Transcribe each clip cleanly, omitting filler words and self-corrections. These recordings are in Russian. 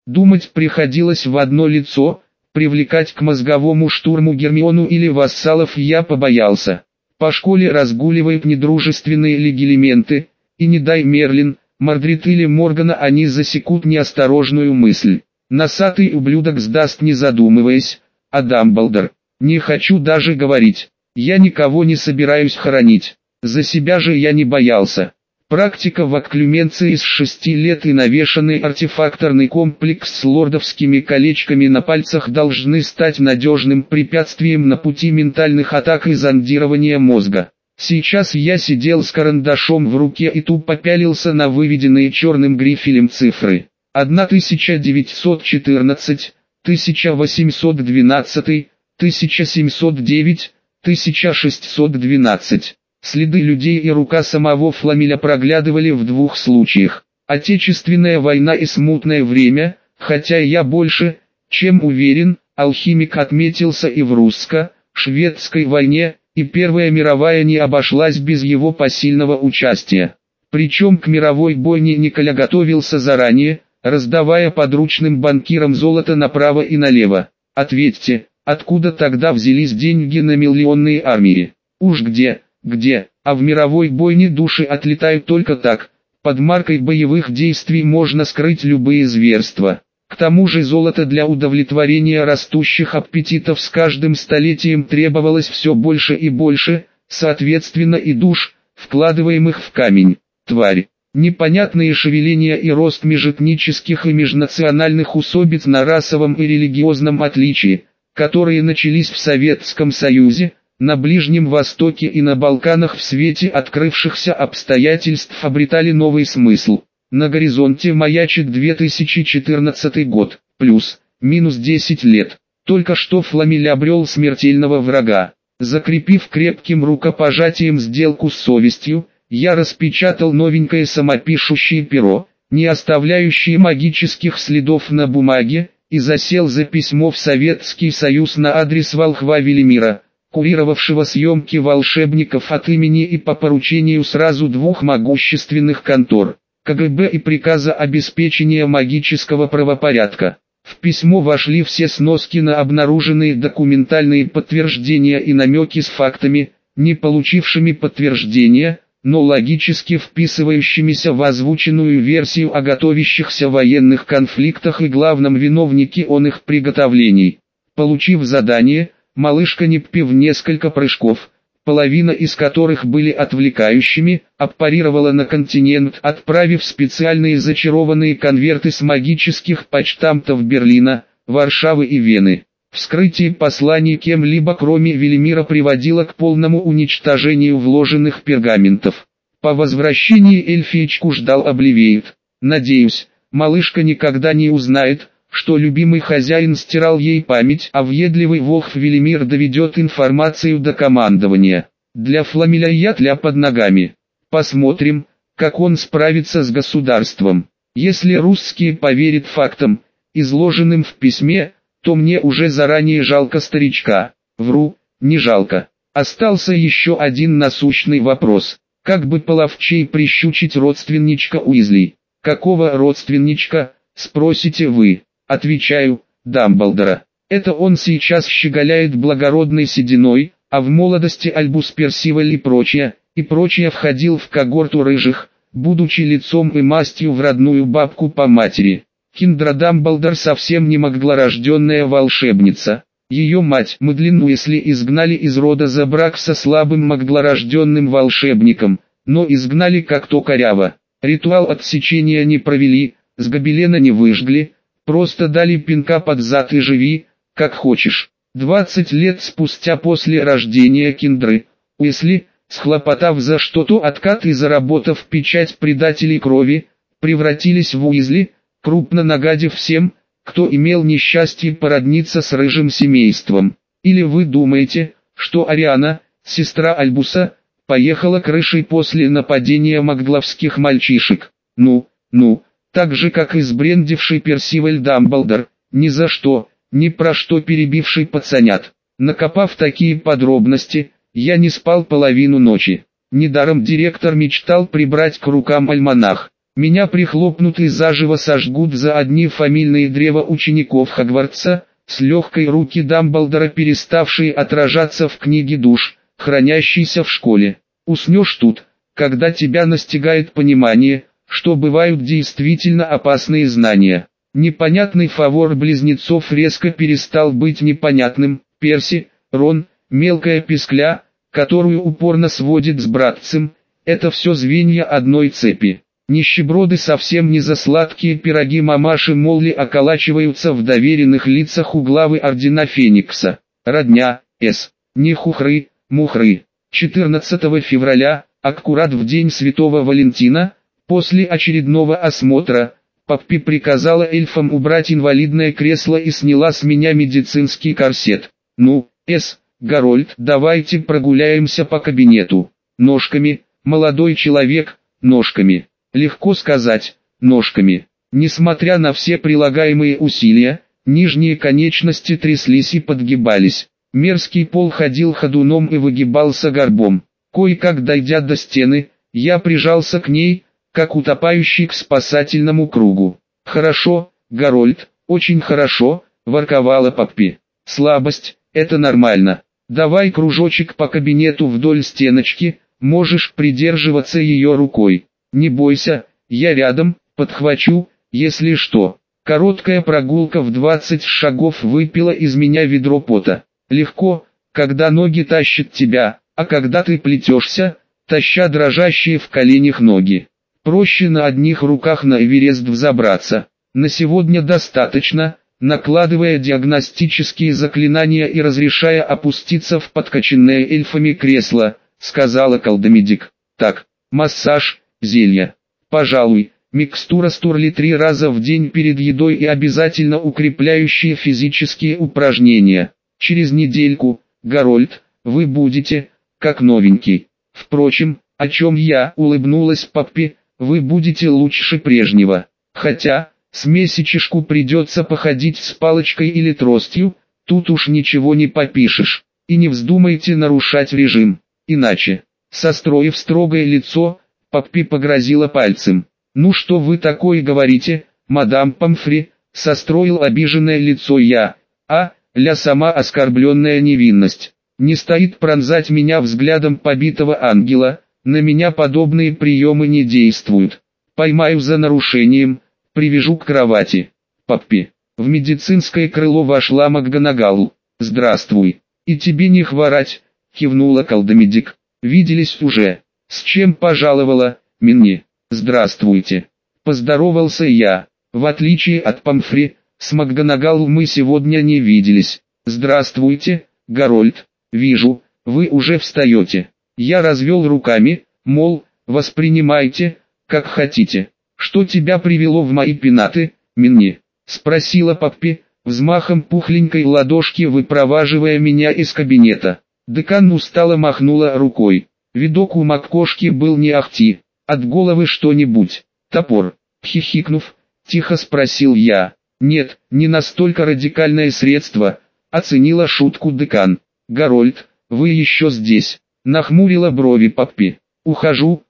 Думать приходилось в одно лицо, привлекать к мозговому штурму Гермиону или вассалов я побоялся. По школе разгуливают недружественные легилементы, и не дай Мерлин, Мордрид или Моргана они засекут неосторожную мысль. Носатый ублюдок сдаст не задумываясь, а Дамблдор. Не хочу даже говорить. Я никого не собираюсь хоронить. За себя же я не боялся. Практика в окклюменции с 6 лет и навешанный артефакторный комплекс с лордовскими колечками на пальцах должны стать надежным препятствием на пути ментальных атак и зондирования мозга. Сейчас я сидел с карандашом в руке и тупо пялился на выведенные черным грифелем цифры. 1914, 1812, 1709, 1612. Следы людей и рука самого Фламеля проглядывали в двух случаях. Отечественная война и смутное время, хотя я больше, чем уверен, алхимик отметился и в русско-шведской войне, и Первая мировая не обошлась без его посильного участия. Причем к мировой бойне Николя готовился заранее, раздавая подручным банкирам золото направо и налево. Ответьте, откуда тогда взялись деньги на миллионные армии? Уж где, а в мировой бойне души отлетают только так. Под маркой боевых действий можно скрыть любые зверства. К тому же золото для удовлетворения растущих аппетитов с каждым столетием требовалось все больше и больше, соответственно и душ, вкладываемых в камень. Тварь. Непонятные шевеления и рост межэтнических и межнациональных усобиц на расовом и религиозном отличии, которые начались в Советском Союзе, на Ближнем Востоке и на Балканах в свете открывшихся обстоятельств обретали новый смысл. На горизонте маячит 2014 год, плюс-минус 10 лет. Только что Фламель обрел смертельного врага. Закрепив крепким рукопожатием сделку с совестью, я распечатал новенькое самопишущее перо, не оставляющее магических следов на бумаге, и засел за письмо в Советский Союз на адрес волхва Велимира, курировавшего съемки волшебников от имени и по поручению сразу двух могущественных контор, КГБ и приказа обеспечения магического правопорядка. В письмо вошли все сноски на обнаруженные документальные подтверждения и намеки с фактами, не получившими подтверждения, но логически вписывающимися в озвученную версию о готовящихся военных конфликтах и главном виновнике их приготовлений. Получив задание, малышка Ниппи в несколько прыжков, половина из которых были отвлекающими, аппарировала на континент, отправив специальные зачарованные конверты с магических почтамтов Берлина, Варшавы и Вены. Вскрытие посланий кем-либо кроме Велимира приводило к полному уничтожению вложенных пергаментов. По возвращении эльфиечку ждал Обливеет. Надеюсь, малышка никогда не узнает, что любимый хозяин стирал ей память, а въедливый волхв Велимир доведет информацию до командования. Для Фламеля я тля под ногами. Посмотрим, как он справится с государством. Если русские поверят фактам, изложенным в письме, то мне уже заранее жалко старичка. Вру, не жалко. Остался еще один насущный вопрос. Как бы половчей прищучить родственничка Уизли? Какого родственничка, спросите вы? Отвечаю, Дамблдора. Это он сейчас щеголяет благородной сединой, а в молодости Альбус Персиваль и прочее входил в когорту рыжих, будучи лицом и мастью в родную бабку по матери. Киндра Дамблдор совсем не могла-рожденная волшебница. Ее мать Мэдлин Уизли изгнали из рода за брак со слабым могла-рожденным волшебником, но изгнали как-то коряво. Ритуал отсечения не провели, с гобелена не выжгли, просто дали пинка под зад и живи, как хочешь. 20 лет спустя после рождения Киндры, Уизли, схлопотав за что-то откат и заработав печать предателей крови, превратились в Уизли, крупно нагадив всем, кто имел несчастье породниться с рыжим семейством. Или вы думаете, что Ариана, сестра Альбуса, поехала крышей после нападения магловских мальчишек? Ну, так же как и сбрендивший Персиваль Дамблдор, ни за что, ни про что перебивший пацанят. Накопав такие подробности, я не спал половину ночи. Недаром директор мечтал прибрать к рукам альманах. Меня прихлопнут и заживо сожгут за одни фамильные древа учеников Хогвартса, с легкой руки Дамблдора, переставшие отражаться в книге душ, хранящейся в школе. Уснешь тут, когда тебя настигает понимание, что бывают действительно опасные знания. Непонятный фавор близнецов резко перестал быть непонятным. Перси, Рон, мелкая пискля, которую упорно сводит с братцем, это все звенья одной цепи. Нищеброды совсем не за сладкие пироги мамаши Молли околачиваются в доверенных лицах у главы Ордена Феникса. Родня, С. Не хухры, мухры. 14 февраля, аккурат в день Святого Валентина, после очередного осмотра, Поппи приказала эльфам убрать инвалидное кресло и сняла с меня медицинский корсет. Ну, Гарольд, давайте прогуляемся по кабинету. Ножками, молодой человек, ножками. Легко сказать, ножками. Несмотря на все прилагаемые усилия, нижние конечности тряслись и подгибались. Мерзкий пол ходил ходуном и выгибался горбом. Кое-как дойдя до стены, я прижался к ней, как утопающий к спасательному кругу. «Хорошо, Гарольд, очень хорошо», — ворковала Поппи. «Слабость, это нормально. Давай кружочек по кабинету вдоль стеночки, можешь придерживаться ее рукой. Не бойся, я рядом, подхвачу, если что». Короткая прогулка в 20 шагов выпила из меня ведро пота. Легко, когда ноги тащат тебя, а когда ты плетешься, таща дрожащие в коленях ноги. Проще на одних руках на Эверест взобраться. На сегодня достаточно, накладывая диагностические заклинания и разрешая опуститься в подкачанное эльфами кресло, сказала колдомедик. Так, массаж, зелья. Пожалуй, микстура Стурли 3 раза в день перед едой и обязательно укрепляющие физические упражнения. Через недельку, Гарольд, вы будете, как новенький. Впрочем, о чем я, улыбнулась Поппи, вы будете лучше прежнего. Хотя, с месячишку придется походить с палочкой или тростью, тут уж ничего не попишешь. И не вздумайте нарушать режим, иначе. Состроив строгое лицо, Поппи погрозила пальцем. «Ну что вы такое говорите, мадам Помфри?» Состроил обиженное лицо я. Ля сама оскорбленная невинность. Не стоит пронзать меня взглядом побитого ангела, на меня подобные приемы не действуют. Поймаю за нарушением, привяжу к кровати. Поппи. В медицинское крыло вошла МакГонагал. «Здравствуй. И тебе не хворать», кивнула колдомедик. «Виделись уже. С чем пожаловала, Минни?» «Здравствуйте». Поздоровался я. В отличие от Помфри, с МакГонагал мы сегодня не виделись. «Здравствуйте, Гарольд. Вижу, вы уже встаете». Я развел руками, мол, воспринимайте, как хотите. «Что тебя привело в мои пенаты, Минни?» спросила Поппи, взмахом пухленькой ладошки выпроваживая меня из кабинета. Декан устало махнула рукой. Видок у МакКошки был не ахти. «От головы что-нибудь? Топор?» Хихикнув, тихо спросил я. «Нет, не настолько радикальное средство», оценила шутку декан. «Гарольд, вы еще здесь?» Нахмурила брови Поппи. «Ухожу,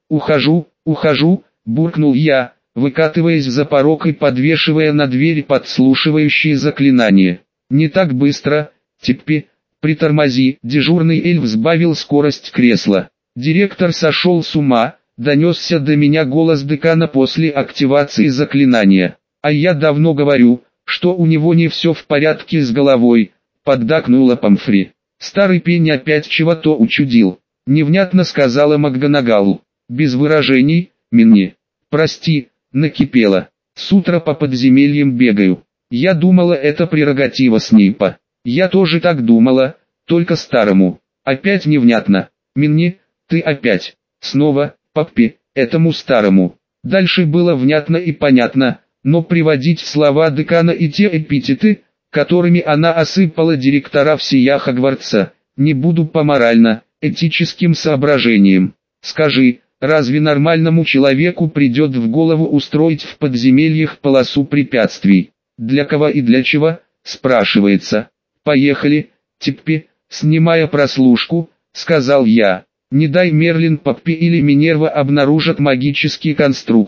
буркнул я, выкатываясь за порог и подвешивая на дверь подслушивающие заклинания. «Не так быстро, Типпи, притормози!» Дежурный эльф сбавил скорость кресла. «Директор сошел с ума», донесся до меня голос декана после активации заклинания. «А я давно говорю, что у него не все в порядке с головой», поддакнула Помфри. «Старый пень опять чего-то учудил», невнятно сказала МакГонагал. «Без выражений, Минни. Прости, накипела. С утра по подземельям бегаю. Я думала, это прерогатива Снейпа». «Я тоже так думала, только старому. Опять невнятно. Минни, ты опять. Снова, Поппи, этому старому». Дальше было внятно и понятно, но приводить в слова декана и те эпитеты, которыми она осыпала директора всея Хогвартса, не буду по морально-этическим соображениям. «Скажи, разве нормальному человеку придет в голову устроить в подземельях полосу препятствий? Для кого и для чего?» спрашивается. «Поехали, Типпи», снимая прослушку, сказал я. «Не дай Мерлин, Поппи или Минерва обнаружат магический конструкт.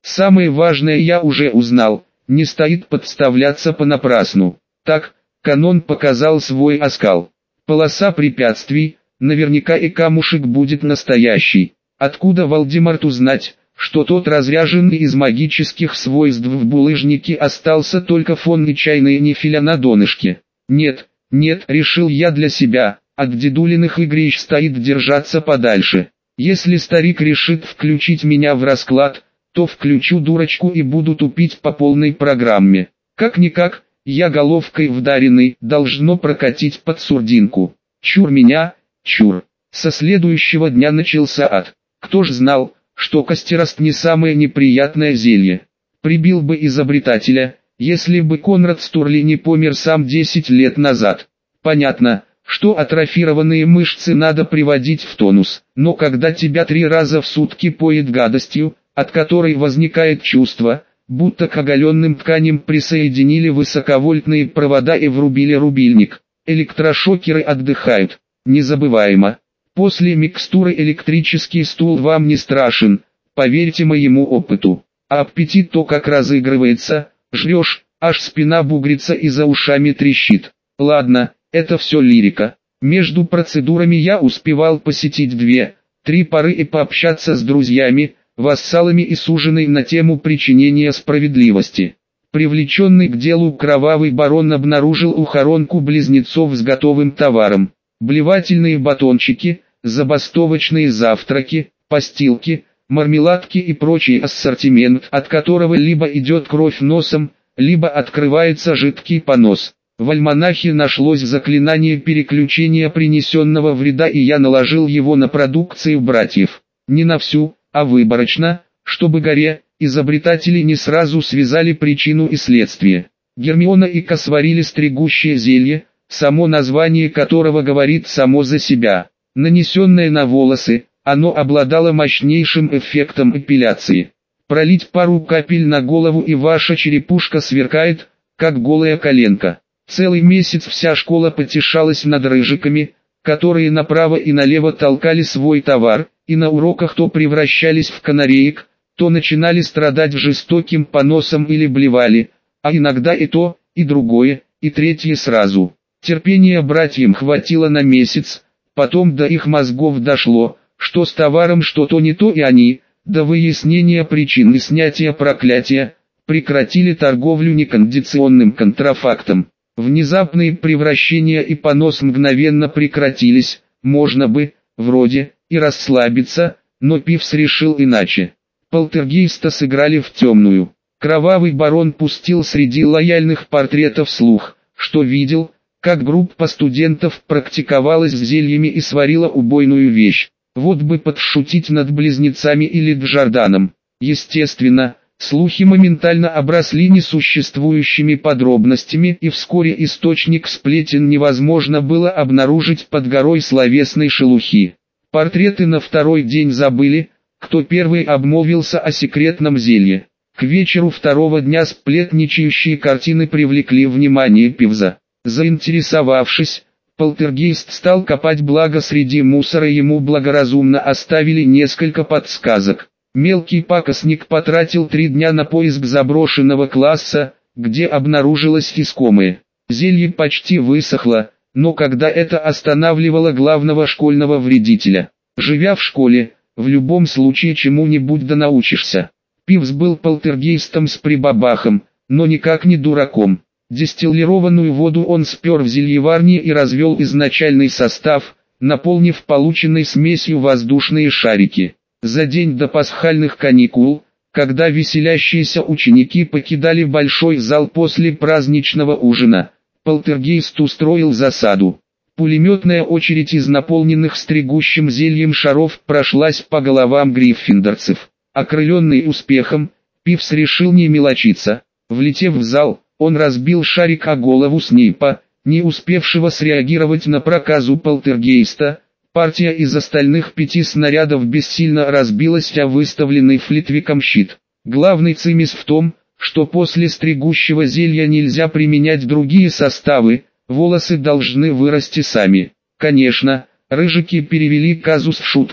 Самое важное я уже узнал, не стоит подставляться понапрасну. Так, канон показал свой оскал. Полоса препятствий, наверняка и камушек будет настоящий. Откуда Вальдемарту знать, что тот разряженный из магических свойств в булыжнике остался только фон и чайные нефиля на донышке? Нет, решил я для себя, от дедулиных игрищ стоит держаться подальше. Если старик решит включить меня в расклад, то включу дурочку и буду тупить по полной программе. Как-никак, я головкой вдаренный, должно прокатить под сурдинку. Чур меня, чур. Со следующего дня начался ад. Кто ж знал, что костерост не самое неприятное зелье. Прибил бы изобретателя, если бы Конрад Стурли не помер сам 10 лет назад. Понятно, что атрофированные мышцы надо приводить в тонус, но когда тебя 3 раза в сутки поет гадостью, от которой возникает чувство, будто к оголенным тканям присоединили высоковольтные провода и врубили рубильник, электрошокеры отдыхают. Незабываемо. После микстуры электрический стул вам не страшен, поверьте моему опыту. А аппетит то как разыгрывается, жрешь, аж спина бугрится и за ушами трещит. Ладно, это все лирика. Между процедурами я успевал посетить 2-3 пары и пообщаться с друзьями, вассалами и суженой на тему причинения справедливости. Привлеченный к делу кровавый барон обнаружил ухоронку близнецов с готовым товаром. Блевательные батончики, забастовочные завтраки, постилки, мармеладки и прочий ассортимент, от которого либо идет кровь носом, либо открывается жидкий понос. В альманахе нашлось заклинание переключения принесенного вреда, и я наложил его на продукцию братьев. Не на всю, а выборочно, чтобы горе, изобретатели не сразу связали причину и следствие. Гермиона и Ка сварили стригущее зелье, само название которого говорит само за себя. Нанесенное на волосы, оно обладало мощнейшим эффектом эпиляции. Пролить пару капель на голову и ваша черепушка сверкает, как голая коленка. Целый месяц вся школа потешалась над рыжиками, которые направо и налево толкали свой товар, и на уроках то превращались в канареек, то начинали страдать жестоким поносом или блевали, а иногда и то, и другое, и третье сразу. Терпения братьям хватило на месяц, потом до их мозгов дошло, что с товаром что-то не то, и они, до выяснения причин и снятия проклятия, прекратили торговлю некондиционным контрафактом. Внезапные превращения и понос мгновенно прекратились, можно бы, вроде, и расслабиться, но Пивз решил иначе. Полтергейста сыграли в темную. Кровавый барон пустил среди лояльных портретов слух, что видел, как группа студентов практиковалась с зельями и сварила убойную вещь. Вот бы подшутить над близнецами или Джорданом. Естественно, слухи моментально обросли несуществующими подробностями, и вскоре источник сплетен невозможно было обнаружить под горой словесной шелухи. Портреты на второй день забыли, кто первый обмолвился о секретном зелье. К вечеру второго дня сплетничающие картины привлекли внимание Пивза. Заинтересовавшись, полтергейст стал копать, благо среди мусора ему благоразумно оставили несколько подсказок. Мелкий пакостник потратил 3 дня на поиск заброшенного класса, где обнаружилось искомое. Зелье почти высохло, но когда это останавливало главного школьного вредителя? Живя в школе, в любом случае чему-нибудь да научишься. Пивз был полтергейстом с прибабахом, но никак не дураком. Дистиллированную воду он спер в зельеварне и развел изначальный состав, наполнив полученной смесью воздушные шарики. За день до пасхальных каникул, когда веселящиеся ученики покидали большой зал после праздничного ужина, полтергейст устроил засаду. Пулеметная очередь из наполненных стригущим зельем шаров прошлась по головам гриффиндорцев. Окрыленный успехом, Пивз решил не мелочиться. Влетев в зал, он разбил шарик о голову Снейпа, не успевшего среагировать на проказу полтергейста. Партия из остальных 5 снарядов бессильно разбилась о выставленный Флитвиком щит. Главный цимис в том, что после стригущего зелья нельзя применять другие составы, волосы должны вырасти сами. Конечно, рыжики перевели казус в шутку,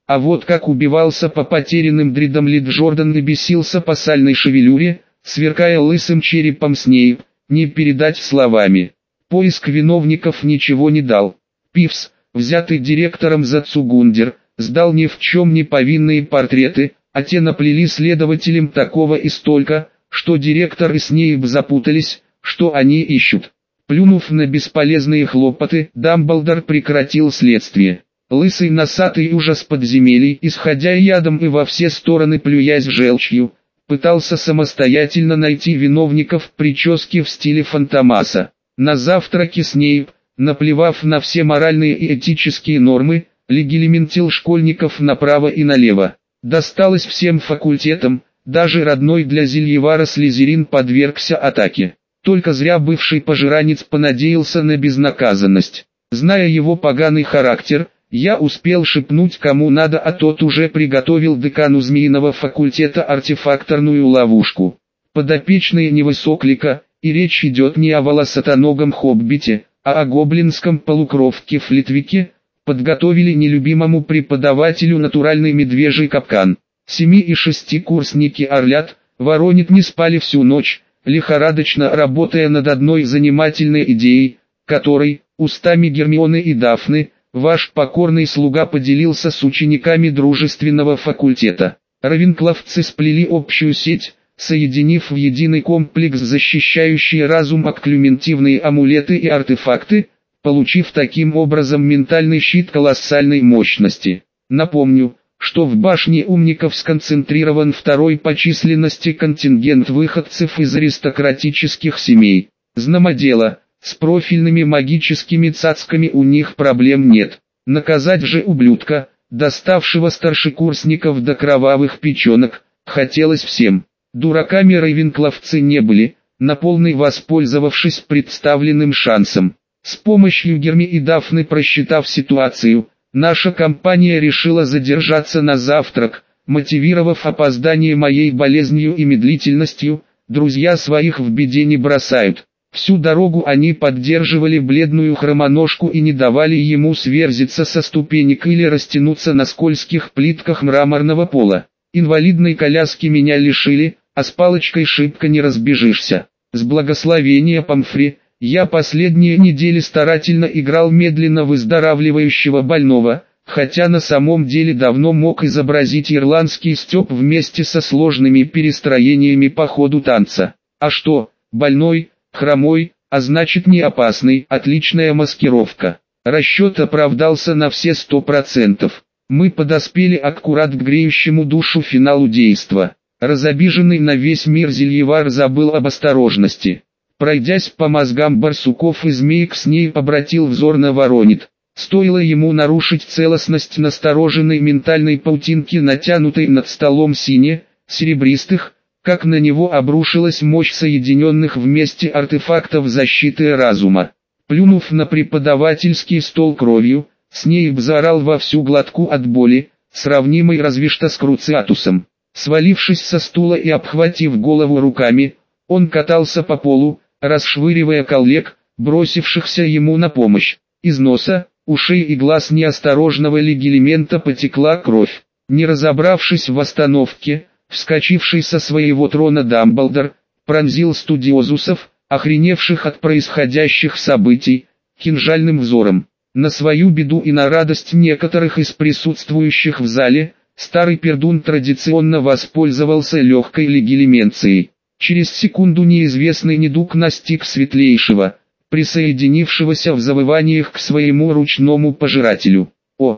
А вот как убивался по потерянным дредам Ли Джордан и бесился по сальной шевелюре, сверкая лысым черепом Снейп, не передать словами. Поиск виновников ничего не дал. Пивс, взятый директором за Цугундер, сдал ни в чем не повинные портреты, а те наплели следователям такого и столько, что директор и Снейп запутались, что они ищут. Плюнув на бесполезные хлопоты, Дамблдор прекратил следствие. Лысый носатый ужас подземелий, исходя ядом и во все стороны плюясь желчью, пытался самостоятельно найти виновников прически в стиле Фантомаса. На завтраке Снейп, наплевав на все моральные и этические нормы, регламентил школьников направо и налево. Досталось всем факультетам, даже родной для Зельевара Слизерин подвергся атаке. Только зря бывший пожиранец понадеялся на безнаказанность. Зная его поганый характер, я успел шепнуть кому надо, а тот уже приготовил декану Змеиного факультета артефакторную ловушку. Подопечные Невысоклика, и речь идет не о волосатоногом хоббите, а о гоблинском полукровке-флитвике, подготовили нелюбимому преподавателю натуральный медвежий капкан. 7- и 6-курсники орлят, воронит не спали всю ночь, лихорадочно работая над одной занимательной идеей, которой, устами Гермионы и Дафны, ваш покорный слуга поделился с учениками дружественного факультета. Равенклавцы сплели общую сеть, соединив в единый комплекс защищающие разум окклюментивные амулеты и артефакты, получив таким образом ментальный щит колоссальной мощности. Напомню, что в башне умников сконцентрирован второй по численности контингент выходцев из аристократических семей. Знамодело, с профильными магическими цацками у них проблем нет. Наказать же ублюдка, доставшего старшекурсников до кровавых печенок, хотелось всем. Дураками рейвенкловцы не были, на полный воспользовавшись представленным шансом. С помощью Герми и Дафны просчитав ситуацию, наша компания решила задержаться на завтрак, мотивировав опоздание моей болезнью и медлительностью. Друзья своих в беде не бросают. Всю дорогу они поддерживали бледную хромоножку и не давали ему сверзиться со ступенек или растянуться на скользких плитках мраморного пола. Инвалидной коляски меня лишили, а с палочкой шибко не разбежишься. С благословения Помфри, я последние недели старательно играл медленно выздоравливающего больного, хотя на самом деле давно мог изобразить ирландский стёб вместе со сложными перестроениями по ходу танца. А что, больной, хромой, а значит не опасный, отличная маскировка. Расчет оправдался на все 100%. Мы подоспели аккурат к греющему душу финалу действа. Разобиженный на весь мир Зельевар забыл об осторожности. Пройдясь по мозгам барсуков и змеек, Снейп обратил взор на Воронит. Стоило ему нарушить целостность настороженной ментальной паутинки, натянутой над столом серебристых, как на него обрушилась мощь соединенных вместе артефактов защиты разума. Плюнув на преподавательский стол кровью, Снейп заорал во всю глотку от боли, сравнимой разве что с Круциатусом. Свалившись со стула и обхватив голову руками, он катался по полу, расшвыривая коллег, бросившихся ему на помощь. Из носа, ушей и глаз неосторожного легилимента потекла кровь. Не разобравшись в остановке, вскочивший со своего трона Дамблдор пронзил студиозусов, охреневших от происходящих событий, кинжальным взором. На свою беду и на радость некоторых из присутствующих в зале, старый пердун традиционно воспользовался легкой легилименцией. Через секунду неизвестный недуг настиг светлейшего, присоединившегося в завываниях к своему ручному пожирателю.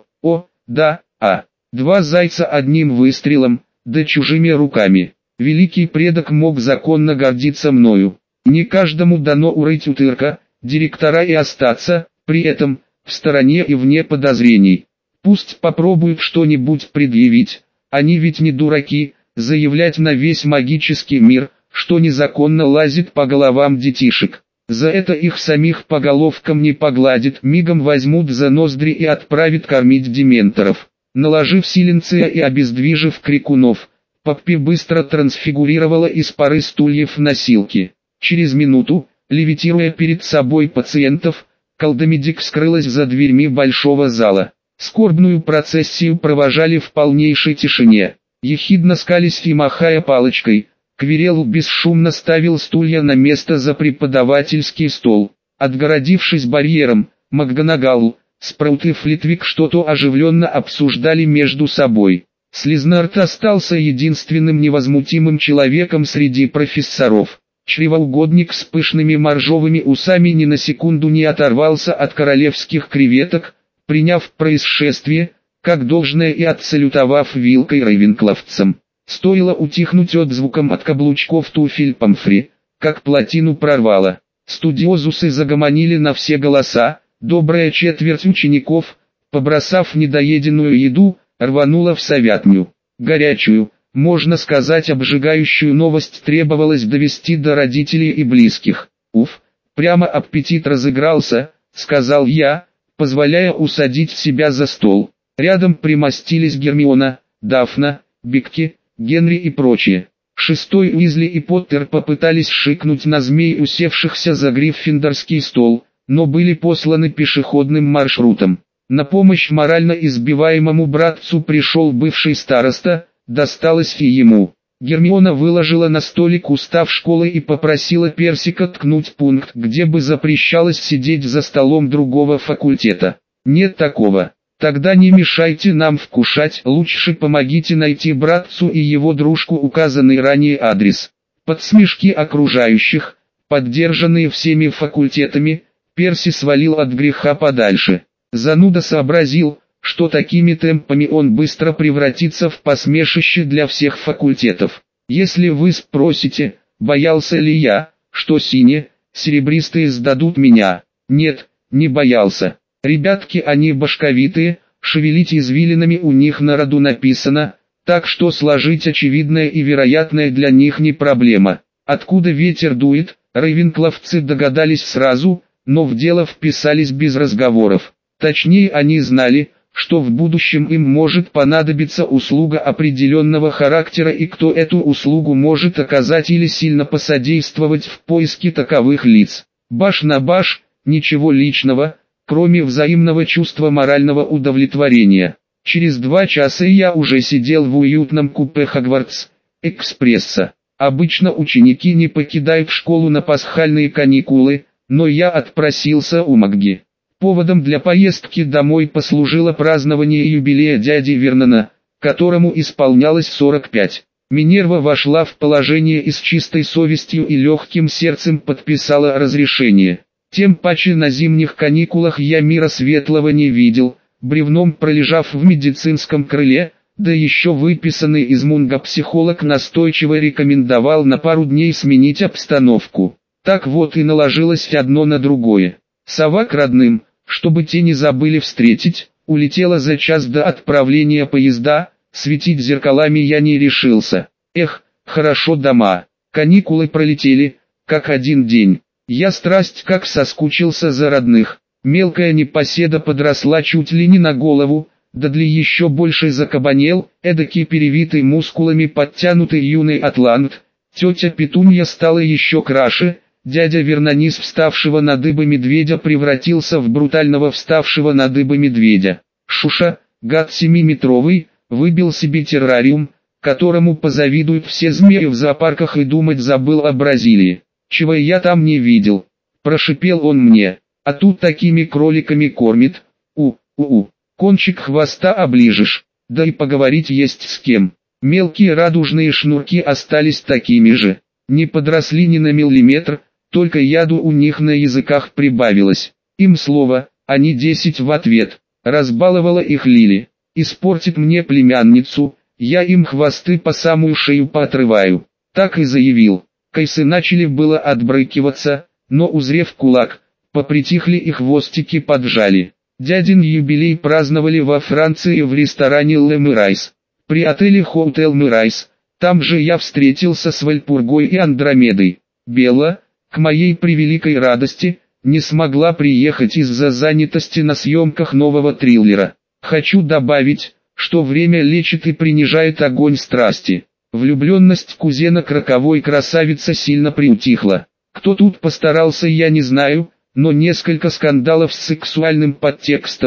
Два зайца одним выстрелом, да чужими руками. Великий предок мог законно гордиться мною. Не каждому дано урыть утырка, директора и остаться, при этом, в стороне и вне подозрений. Пусть попробуют что-нибудь предъявить, они ведь не дураки, заявлять на весь магический мир, что незаконно лазит по головам детишек. За это их самих по головкам не погладит, мигом возьмут за ноздри и отправят кормить дементоров. Наложив силенция и обездвижив крикунов, Поппи быстро трансфигурировала из пары стульев носилки. Через минуту, левитируя перед собой пациентов, колдомедик скрылась за дверьми большого зала. Скорбную процессию провожали в полнейшей тишине. Ехидно скались и махая палочкой, Квирел бесшумно ставил стулья на место за преподавательский стол. Отгородившись барьером, МакГонагал, Спраут и Флитвик что-то оживленно обсуждали между собой. Слизнард остался единственным невозмутимым человеком среди профессоров. Чревоугодник с пышными моржовыми усами ни на секунду не оторвался от королевских креветок, приняв происшествие, как должное и отсалютовав вилкой рейвенкловцам. Стоило утихнуть отзвуком от каблучков туфель Помфри, как плотину прорвало. Студиозусы загомонили на все голоса, добрая четверть учеников, побросав недоеденную еду, рванула в совятню. Горячую, можно сказать обжигающую новость требовалось довести до родителей и близких. «Уф, прямо аппетит разыгрался», — сказал я, позволяя усадить себя за стол. Рядом примостились Гермиона, Дафна, Бикки, Генри и прочие. Шестой Уизли и Поттер попытались шикнуть на змей, усевшихся за гриффиндорский стол, но были посланы пешеходным маршрутом. На помощь морально избиваемому братцу пришел бывший староста, досталось и ему. Гермиона выложила на столик устав школы и попросила Персика ткнуть пункт, где бы запрещалось сидеть за столом другого факультета. «Нет такого. Тогда не мешайте нам вкушать, лучше помогите найти братцу и его дружку указанный ранее адрес». Под смешки окружающих, поддержанные всеми факультетами, Перси свалил от греха подальше. Зануда сообразил, что такими темпами он быстро превратится в посмешище для всех факультетов. Если вы спросите, боялся ли я, что серебристые сдадут меня? Нет, не боялся. Ребятки они башковитые, шевелить извилинами у них на роду написано, так что сложить очевидное и вероятное для них не проблема. Откуда ветер дует, рейвенкловцы догадались сразу, но в дело вписались без разговоров. Точнее они знали, что в будущем им может понадобиться услуга определенного характера и кто эту услугу может оказать или сильно посодействовать в поиске таковых лиц. Баш на баш, ничего личного, кроме взаимного чувства морального удовлетворения. Через 2 часа я уже сидел в уютном купе Хогвартс-экспресса. Обычно ученики не покидают школу на пасхальные каникулы, но я отпросился у Магги. Поводом для поездки домой послужило празднование юбилея дяди Вернона, которому исполнялось 45. Минерва вошла в положение и с чистой совестью и легким сердцем подписала разрешение. Тем паче на зимних каникулах я мира светлого не видел, бревном пролежав в медицинском крыле, да еще выписанный из Мунга психолог настойчиво рекомендовал на пару дней сменить обстановку. Так вот и наложилось одно на другое. Сова к родным, чтобы те не забыли встретить, улетела за час до отправления поезда, светить зеркалами я не решился. Эх, хорошо дома, каникулы пролетели, как один день. Я страсть как соскучился за родных. Мелкая непоседа подросла чуть ли не на голову, Дадли еще больше закабанел, эдакий перевитый мускулами подтянутый юный атлант. Тетя Петунья стала еще краше, дядя Вернонис вставшего на дыбы медведя превратился в брутального вставшего на дыбы медведя. Шуша, гад 7-метровый, выбил себе террариум, которому позавидуют все змеи в зоопарках и думать забыл о Бразилии. «Чего я там не видел?» – прошипел он мне. «А тут такими кроликами кормит. Кончик хвоста оближешь, да и поговорить есть с кем». Мелкие радужные шнурки остались такими же. Не подросли ни на миллиметр, только яду у них на языках прибавилось. Им слово, они 10 в ответ. Разбаловала их Лили. Испортит мне племянницу, я им хвосты по самую шею поотрываю. Так и заявил. Кайсы начали было отбрыкиваться, но узрев кулак, попритихли и хвостики поджали. Дядин юбилей праздновали во Франции в ресторане Le Mirais. При отеле Hotel Mirais, там же я встретился с Вальпургой и Андромедой. Белла, к моей превеликой радости, не смогла приехать из-за занятости на съемках нового триллера. Хочу добавить, что время лечит и принижает огонь страсти. Влюбленность кузена к роковой красавице сильно приутихла. Кто тут постарался, я не знаю, но несколько скандалов с сексуальным подтекстом,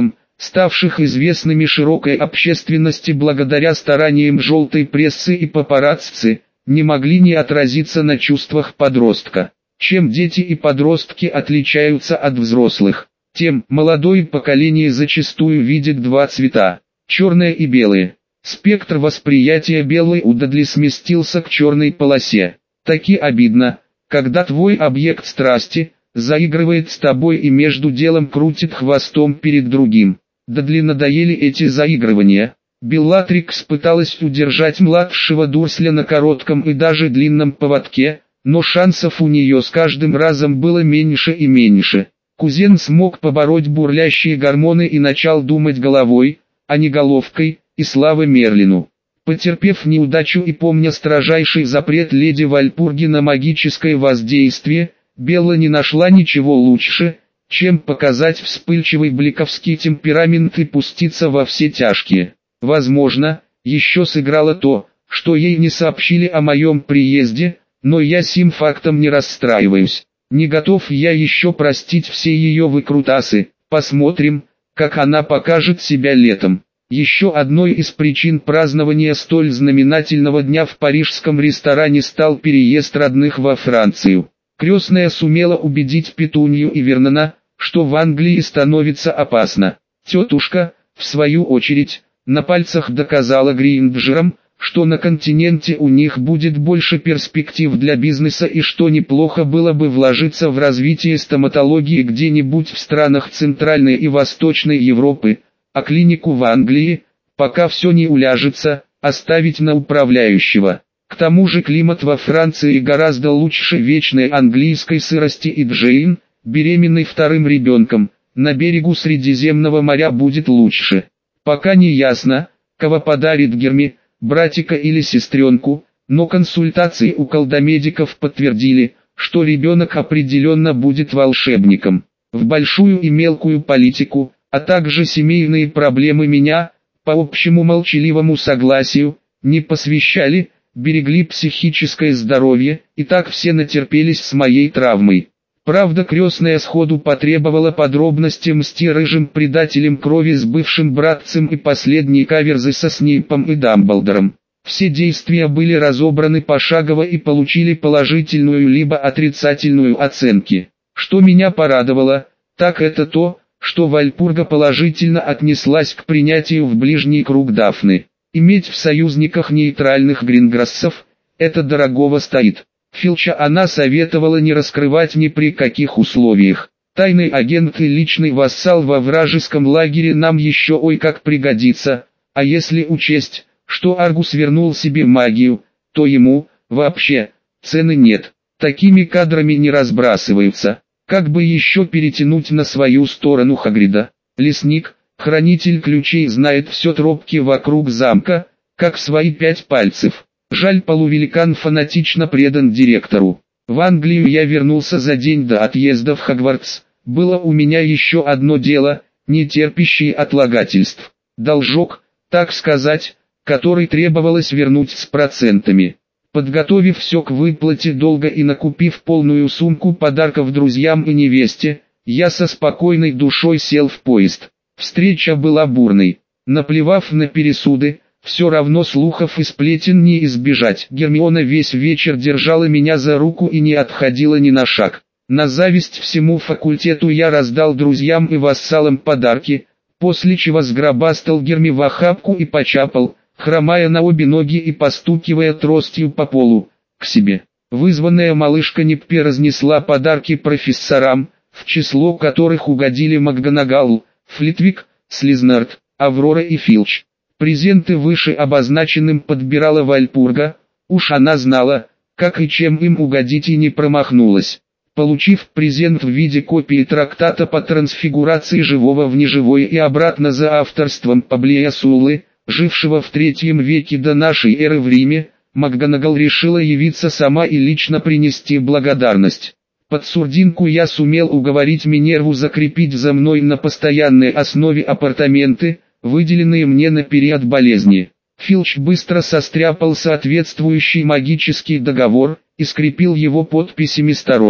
ставших известными широкой общественности благодаря стараниям желтой прессы и папарацци, не могли не отразиться на чувствах подростка. Чем дети и подростки отличаются от взрослых? Тем молодое поколение зачастую видит два цвета – черное и белое. Спектр восприятия белой у Дадли сместился к черной полосе. Таки обидно, когда твой объект страсти заигрывает с тобой и между делом крутит хвостом перед другим. Дадли надоели эти заигрывания. Беллатрикс пыталась удержать младшего Дурсля на коротком и даже длинном поводке, но шансов у нее с каждым разом было меньше и меньше. Кузен смог побороть бурлящие гормоны и начал думать головой, а не головкой, и слава Мерлину. Потерпев неудачу и помня строжайший запрет леди Вальпурги на магическое воздействие, Белла не нашла ничего лучше, чем показать вспыльчивый бликовский темперамент и пуститься во все тяжкие. Возможно, еще сыграло то, что ей не сообщили о моем приезде, но я сим фактом не расстраиваюсь. Не готов я еще простить все ее выкрутасы, посмотрим, как она покажет себя летом. Еще одной из причин празднования столь знаменательного дня в парижском ресторане стал переезд родных во Францию. Крестная сумела убедить Петунью и Вернона, что в Англии становится опасно. Тетушка, в свою очередь, на пальцах доказала Гринджерам, что на континенте у них будет больше перспектив для бизнеса и что неплохо было бы вложиться в развитие стоматологии где-нибудь в странах Центральной и Восточной Европы, а клинику в Англии, пока все не уляжется, оставить на управляющего. К тому же климат во Франции гораздо лучше вечной английской сырости, и Джейн, беременной вторым ребенком, на берегу Средиземного моря будет лучше. Пока не ясно, кого подарит Герми, братика или сестренку, но консультации у колдомедиков подтвердили, что ребенок определенно будет волшебником. В большую и мелкую политику, а также семейные проблемы меня, по общему молчаливому согласию, не посвящали, берегли психическое здоровье, и так все натерпелись с моей травмой. Правда, крестная сходу потребовала подробности мсти рыжим предателям крови с бывшим братцем и последние каверзы со Снейпом и Дамблдором. Все действия были разобраны пошагово и получили положительную либо отрицательную оценки. Что меня порадовало, так это то, что Вальпурга положительно отнеслась к принятию в ближний круг Дафны. Иметь в союзниках нейтральных гринграссов – это дорогого стоит. Филча она советовала не раскрывать ни при каких условиях. Тайный агент и личный вассал во вражеском лагере нам еще ой как пригодится, а если учесть, что Аргус вернул себе магию, то ему, вообще, цены нет. Такими кадрами не разбрасываются. Как бы еще перетянуть на свою сторону Хагрида? Лесник, хранитель ключей, знает все тропки вокруг замка, как свои 5 пальцев. Жаль, полувеликан фанатично предан директору. В Англию я вернулся за день до отъезда в Хогвартс. Было у меня еще одно дело, не терпящее отлагательств. Должок, так сказать, который требовалось вернуть с процентами. Подготовив все к выплате долга и накупив полную сумку подарков друзьям и невесте, я со спокойной душой сел в поезд. Встреча была бурной. Наплевав на пересуды, все равно слухов и сплетен не избежать. Гермиона весь вечер держала меня за руку и не отходила ни на шаг. На зависть всему факультету я раздал друзьям и вассалам подарки, после чего сгробастал Герми в охапку и почапал, хромая на обе ноги и постукивая тростью по полу, к себе. Вызванная малышка Ниппи разнесла подарки профессорам, в число которых угодили МакГонагал, Флитвик, Слизнард, Аврора и Филч. Презенты выше обозначенным подбирала Вальпурга, уж она знала, как и чем им угодить, и не промахнулась. Получив презент в виде копии трактата по трансфигурации живого в неживое и обратно за авторством Паблия Суллы, жившего в III веке до нашей эры в Риме, МакГонагал решила явиться сама и лично принести благодарность. Под сурдинку я сумел уговорить Минерву закрепить за мной на постоянной основе апартаменты, выделенные мне на период болезни. Филч быстро состряпал соответствующий магический договор и скрепил его подписями сторон.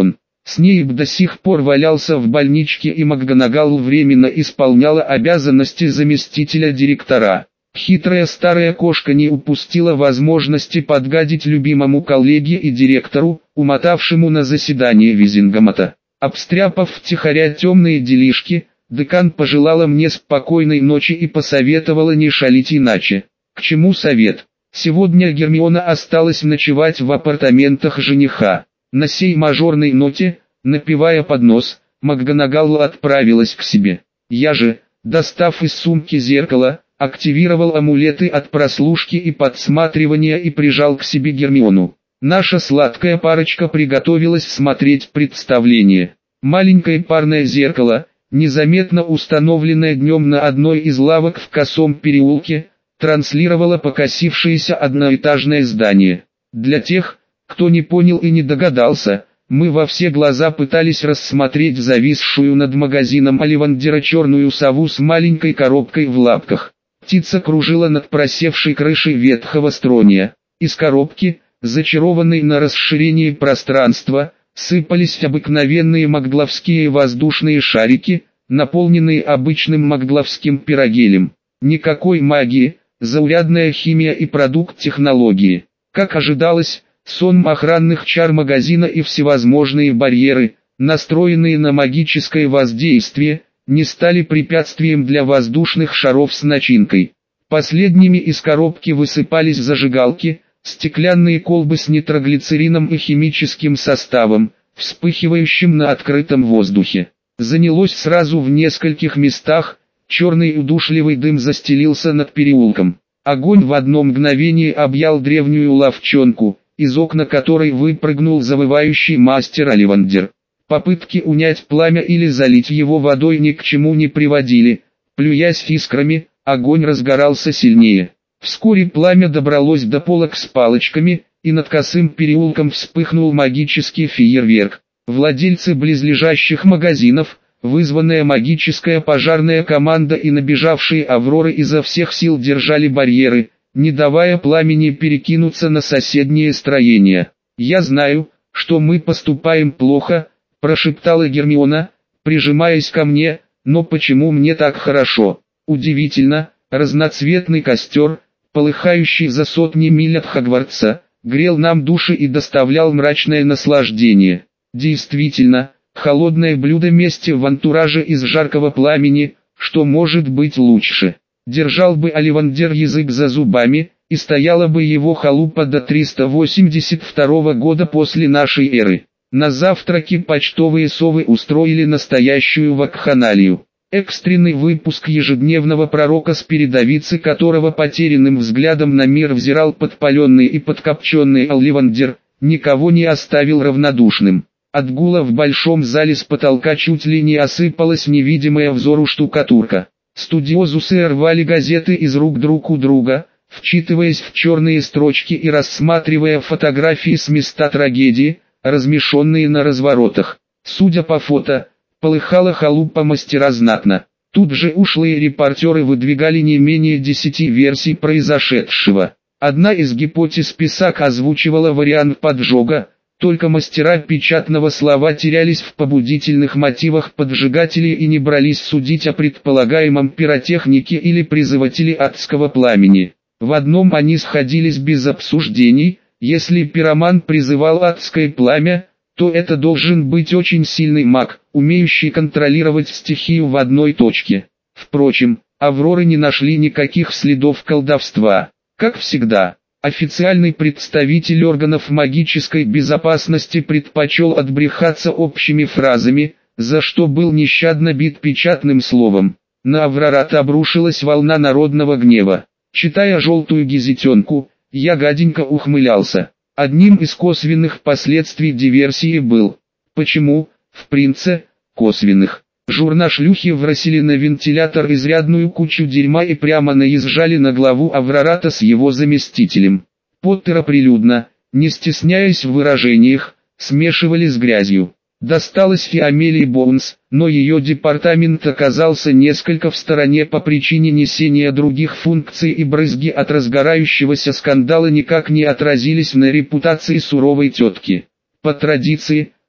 Снейп до сих пор валялся в больничке, и МакГонагал временно исполняла обязанности заместителя директора. Хитрая старая кошка не упустила возможности подгадить любимому коллеге и директору, умотавшему на заседание Визингамата. Обстряпав втихаря темные делишки, декан пожелала мне спокойной ночи и посоветовала не шалить иначе. К чему совет? Сегодня Гермиона осталась ночевать в апартаментах жениха. На сей мажорной ноте, напевая под нос, МакГонагал отправилась к себе. Я же, достав из сумки зеркало, активировал амулеты от прослушки и подсматривания и прижал к себе Гермиону. Наша сладкая парочка приготовилась смотреть представление. Маленькое парное зеркало, незаметно установленное днем на одной из лавок в косом переулке, транслировало покосившееся одноэтажное здание. Для тех, кто не понял и не догадался, мы во все глаза пытались рассмотреть зависшую над магазином Оливандера черную сову с маленькой коробкой в лапках. Птица кружила над просевшей крышей ветхого строния. Из коробки, зачарованной на расширении пространства, сыпались обыкновенные магловские воздушные шарики, наполненные обычным магловским пирогелем. Никакой магии, заурядная химия и продукт технологии. Как ожидалось, сон охранных чар магазина и всевозможные барьеры, настроенные на магическое воздействие, не стали препятствием для воздушных шаров с начинкой. Последними из коробки высыпались зажигалки, стеклянные колбы с нитроглицерином и химическим составом, вспыхивающим на открытом воздухе. Занялось сразу в нескольких местах, черный удушливый дым застелился над переулком. Огонь в одно мгновение объял древнюю лавчонку, из окна которой выпрыгнул завывающий мастер Оливандер. Попытки унять пламя или залить его водой ни к чему не приводили. Плюясь искрами, огонь разгорался сильнее. Вскоре пламя добралось до полок с палочками, и над косым переулком вспыхнул магический фейерверк. Владельцы близлежащих магазинов, вызванная магическая пожарная команда и набежавшие Авроры изо всех сил держали барьеры, не давая пламени перекинуться на соседние строения. «Я знаю, что мы поступаем плохо», – прошептала Гермиона, прижимаясь ко мне, – «но почему мне так хорошо?» Удивительно, разноцветный костер, полыхающий за сотни миль от Хогвартса, грел нам души и доставлял мрачное наслаждение. Действительно, холодное блюдо мести в антураже из жаркого пламени, что может быть лучше. Держал бы Оливандер язык за зубами, и стояла бы его халупа до 382 года после нашей эры. На завтраке почтовые совы устроили настоящую вакханалию. Экстренный выпуск ежедневного пророка с передовицы, которого потерянным взглядом на мир взирал подпаленный и подкопченный Оливандер, никого не оставил равнодушным. От гула в большом зале с потолка чуть ли не осыпалась невидимая взору штукатурка. Студиозусы рвали газеты из рук друг у друга, вчитываясь в черные строчки и рассматривая фотографии с места трагедии, размещенные на разворотах. Судя по фото, полыхала халупа мастера знатно. Тут же ушлые репортеры выдвигали не менее 10 версий произошедшего. Одна из гипотез Писак озвучивала вариант поджога, только мастера печатного слова терялись в побудительных мотивах поджигателей и не брались судить о предполагаемом пиротехнике или призывателе адского пламени. В одном они сходились без обсуждений: если пироман призывал адское пламя, то это должен быть очень сильный маг, умеющий контролировать стихию в одной точке. Впрочем, Авроры не нашли никаких следов колдовства. Как всегда, официальный представитель органов магической безопасности предпочел отбрехаться общими фразами, за что был нещадно бит печатным словом. На Аврорат обрушилась волна народного гнева. Читая желтую газетенку, я гаденько ухмылялся. Одним из косвенных последствий диверсии был. Почему, в принце, косвенных? Журнашлюхи врасили на вентилятор изрядную кучу дерьма и прямо наезжали на главу Аврората с его заместителем. Поттера прилюдно, не стесняясь в выражениях, смешивали с грязью. Досталось Фиамелии Боунс, но ее департамент оказался несколько в стороне по причине несения других функций, и брызги от разгорающегося скандала никак не отразились на репутации суровой тетки. По традиции,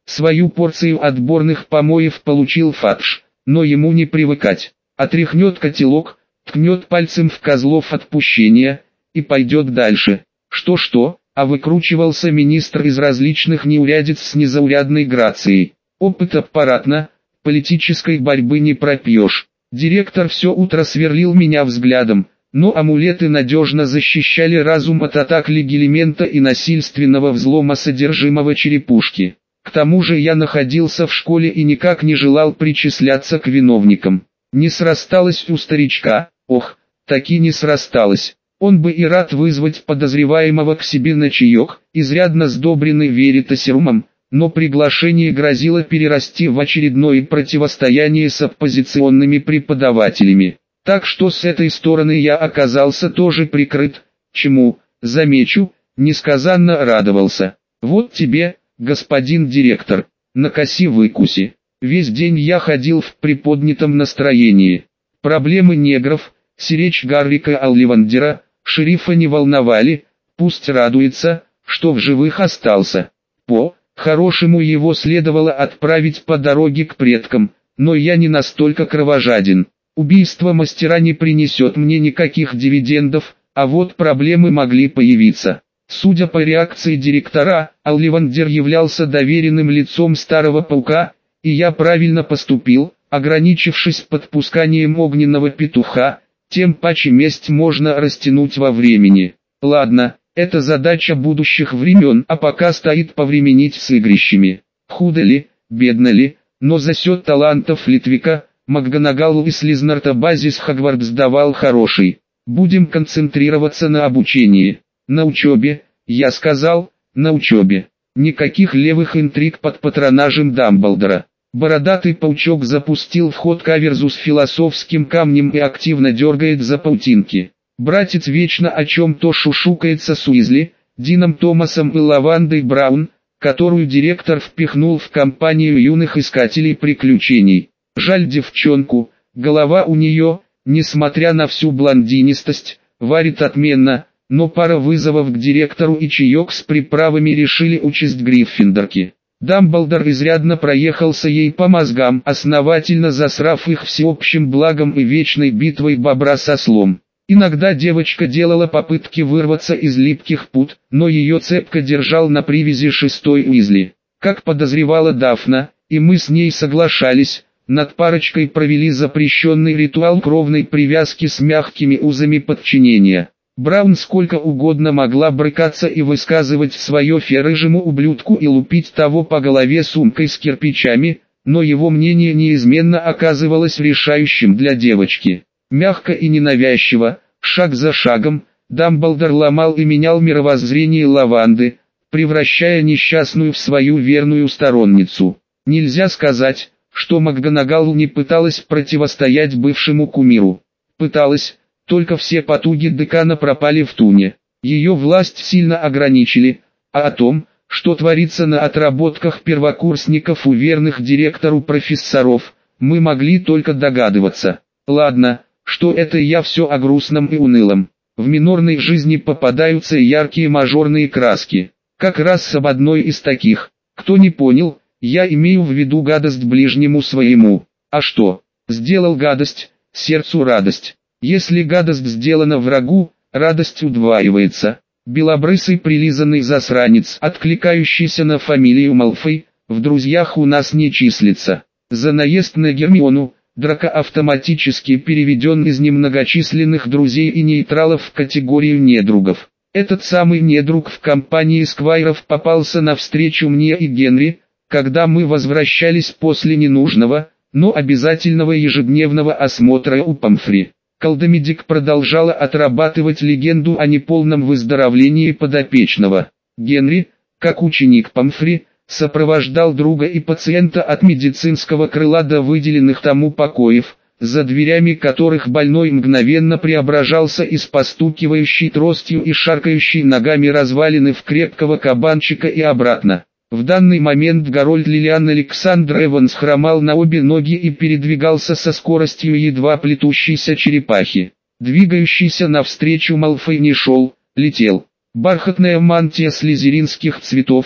Свою порцию отборных помоев получил Фадж, но ему не привыкать. Отряхнет котелок, ткнет пальцем в козлов отпущения и пойдет дальше. Что-что, а выкручивался министр из различных неурядиц с незаурядной грацией. Опыт аппаратно-политической борьбы не пропьешь. Директор все утро сверлил меня взглядом, но амулеты надежно защищали разум от атак легилимента и насильственного взлома содержимого черепушки. К тому же я находился в школе и никак не желал причисляться к виновникам. Не срасталось у старичка, таки не срасталось. Он бы и рад вызвать подозреваемого к себе на чаек, изрядно сдобренный веритасерумом, но приглашение грозило перерасти в очередное противостояние с оппозиционными преподавателями. Так что с этой стороны я оказался тоже прикрыт, чему, замечу, несказанно радовался. Вот тебе, господин директор, накоси-выкуси. Весь день я ходил в приподнятом настроении. Проблемы негров, сиречь Гаррика Олливандера, шерифа не волновали, пусть радуется, что в живых остался. По-хорошему его следовало отправить по дороге к предкам, но я не настолько кровожаден. Убийство мастера не принесет мне никаких дивидендов, а вот проблемы могли появиться. Судя по реакции директора, Олливандер являлся доверенным лицом старого паука, и я правильно поступил, ограничившись подпусканием огненного петуха, тем паче месть можно растянуть во времени. Ладно, это задача будущих времен, а пока стоит повременить с игрищами. Худо ли, бедно ли, но за счет талантов Литвика, МакГонагалл и Слизнарта базис Хогвартс давал хороший. Будем концентрироваться на обучении. На учебе, я сказал, на учебе. Никаких левых интриг под патронажем Дамблдора. Бородатый паучок запустил в ход каверзу с философским камнем и активно дергает за паутинки. Братец вечно о чем-то шушукается с Уизли, Дином Томасом и Лавандой Браун, которую директор впихнул в компанию юных искателей приключений. Жаль девчонку, голова у нее, несмотря на всю блондинистость, варит отменно, но пара вызовов к директору и чаек с приправами решили участь Гриффиндорки. Дамблдор изрядно проехался ей по мозгам, основательно засрав их всеобщим благом и вечной битвой бобра со ослом. Иногда девочка делала попытки вырваться из липких пут, но ее цепко держал на привязи шестой Уизли. Как подозревала Дафна, и мы с ней соглашались, над парочкой провели запрещенный ритуал кровной привязки с мягкими узами подчинения. Браун сколько угодно могла брыкаться и высказывать свое рыжему ублюдку и лупить того по голове сумкой с кирпичами, но его мнение неизменно оказывалось решающим для девочки. Мягко и ненавязчиво, шаг за шагом, Дамблдор ломал и менял мировоззрение Лаванды, превращая несчастную в свою верную сторонницу. Нельзя сказать, что МакГонагалл не пыталась противостоять бывшему кумиру. Пыталась, только все потуги декана пропали в туне. Ее власть сильно ограничили, а о том, что творится на отработках первокурсников у верных директору профессоров, мы могли только догадываться. Ладно, что это я все о грустном и унылом. В минорной жизни попадаются яркие мажорные краски. Как раз об одной из таких. Кто не понял, я имею в виду гадость ближнему своему. А что? Сделал гадость, сердцу радость. Если гадость сделана врагу, радость удваивается. Белобрысый прилизанный засранец, откликающийся на фамилию Малфой, в друзьях у нас не числится. За наезд на Гермиону, Драко автоматически переведен из немногочисленных друзей и нейтралов в категорию недругов. Этот самый недруг в компании сквайров попался навстречу мне и Генри, когда мы возвращались после ненужного, но обязательного ежедневного осмотра у Помфри. Колдомедик продолжала отрабатывать легенду о неполном выздоровлении подопечного. Генри, как ученик Помфри, сопровождал друга и пациента от медицинского крыла до выделенных тому покоев, за дверями которых больной мгновенно преображался из постукивающей тростью и шаркающей ногами развалины в крепкого кабанчика и обратно. В данный момент Гарольд Лилиан Александр Эванс хромал на обе ноги и передвигался со скоростью едва плетущейся черепахи. Двигающийся навстречу Малфой не шел, летел. Бархатная мантия слизеринских цветов,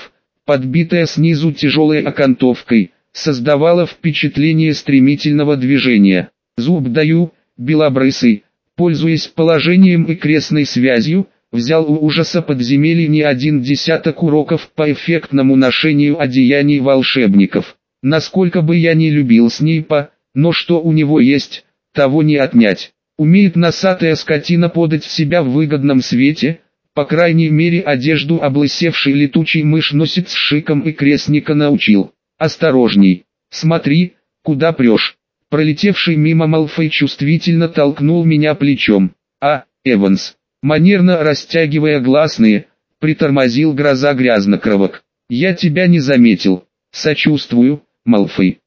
подбитая снизу тяжелой окантовкой, создавала впечатление стремительного движения. Зуб даю, белобрысый, пользуясь положением и крестной связью, взял у ужаса подземелья не один десяток уроков по эффектному ношению одеяний волшебников. Насколько бы я не любил Снейпа, но что у него есть, того не отнять. Умеет носатая скотина подать себя в выгодном свете, по крайней мере одежду облысевший летучий мышь носит с шиком и крестника научил. Осторожней, смотри, куда прешь. Пролетевший мимо Малфой чувствительно толкнул меня плечом. Эванс, манерно растягивая гласные, притормозил гроза грязнокровок. Я тебя не заметил. Сочувствую, Малфой.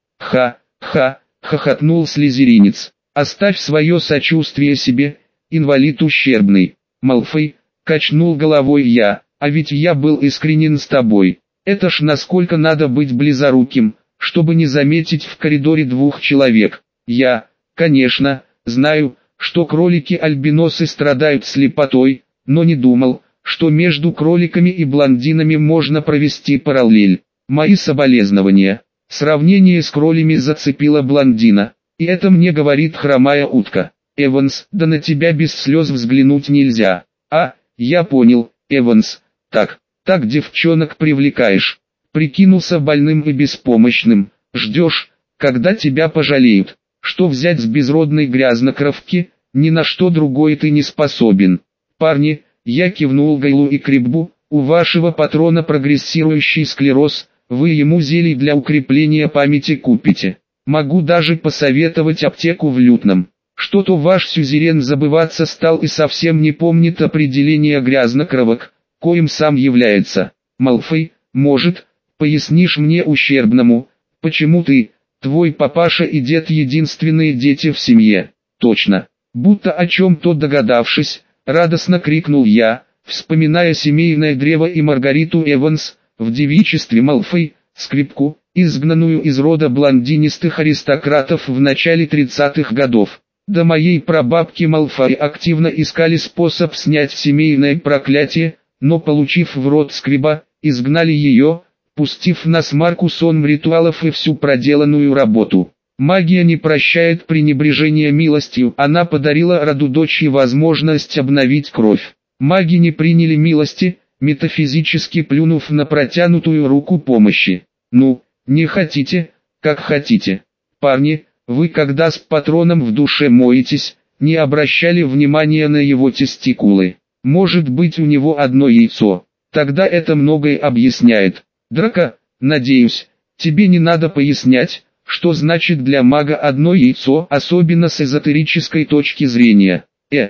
Ха, хохотнул слизеринец. Оставь свое сочувствие себе, инвалид ущербный. Малфой, качнул головой я, а ведь я был искренен с тобой. Это ж насколько надо быть близоруким, чтобы не заметить в коридоре двух человек. Я, конечно, знаю, что кролики-альбиносы страдают слепотой, но не думал, что между кроликами и блондинами можно провести параллель. Мои соболезнования. Сравнение с кролями зацепило блондина. И это мне говорит хромая утка. Эванс, да на тебя без слез взглянуть нельзя. Я понял, Эванс. Так девчонок привлекаешь. Прикинулся больным и беспомощным. Ждешь, когда тебя пожалеют. Что взять с безродной грязнокровки? Ни на что другое ты не способен. Парни, я кивнул Гайлу и Криббу, у вашего патрона прогрессирующий склероз, вы ему зелий для укрепления памяти купите. Могу даже посоветовать аптеку в Лютном. Что-то ваш сюзерен забываться стал и совсем не помнит определения грязнокровок, коим сам является. Малфой, может, пояснишь мне ущербному, почему ты, твой папаша и дед единственные дети в семье? Точно. Будто о чем-то догадавшись, радостно крикнул я, вспоминая семейное древо и Маргариту Эванс, в девичестве Малфой, скрипку, изгнанную из рода блондинистых аристократов в начале 30-х годов. До моей прабабки Малфой активно искали способ снять семейное проклятие, но получив в рот скриба, изгнали ее, пустив на смарку сон ритуалов и всю проделанную работу. Магия не прощает пренебрежения милостью, она подарила роду дочери возможность обновить кровь. Маги не приняли милости, метафизически плюнув на протянутую руку помощи. Ну, не хотите, как хотите. Парни, вы когда с патроном в душе моетесь, не обращали внимания на его тестикулы. Может быть у него одно яйцо, тогда это многое объясняет. Драко, надеюсь, тебе не надо пояснять, что значит для мага одно яйцо, особенно с эзотерической точки зрения.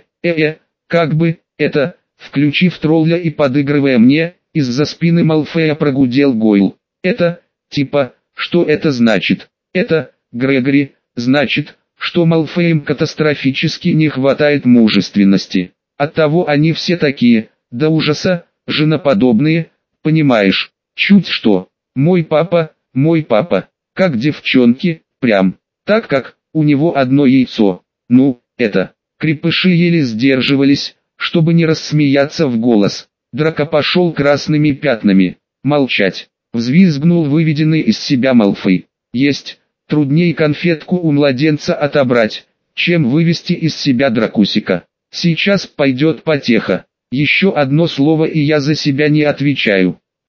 Как бы, это, включив тролля и подыгрывая мне, из-за спины Малфоя прогудел Гойл. Это, типа, что это значит? Это, Грегори, значит, что Малфоям катастрофически не хватает мужественности. Оттого они все такие, до ужаса, женоподобные, понимаешь, чуть что. Мой папа, как девчонки, прям, так как, у него одно яйцо. Ну, это, крепыши еле сдерживались, чтобы не рассмеяться в голос. Драко пошел красными пятнами. Молчать. Взвизгнул выведенный из себя Малфой. Есть, трудней конфетку у младенца отобрать, чем вывести из себя Дракусика. Сейчас пойдет потеха. Еще одно слово и я за себя не отвечаю.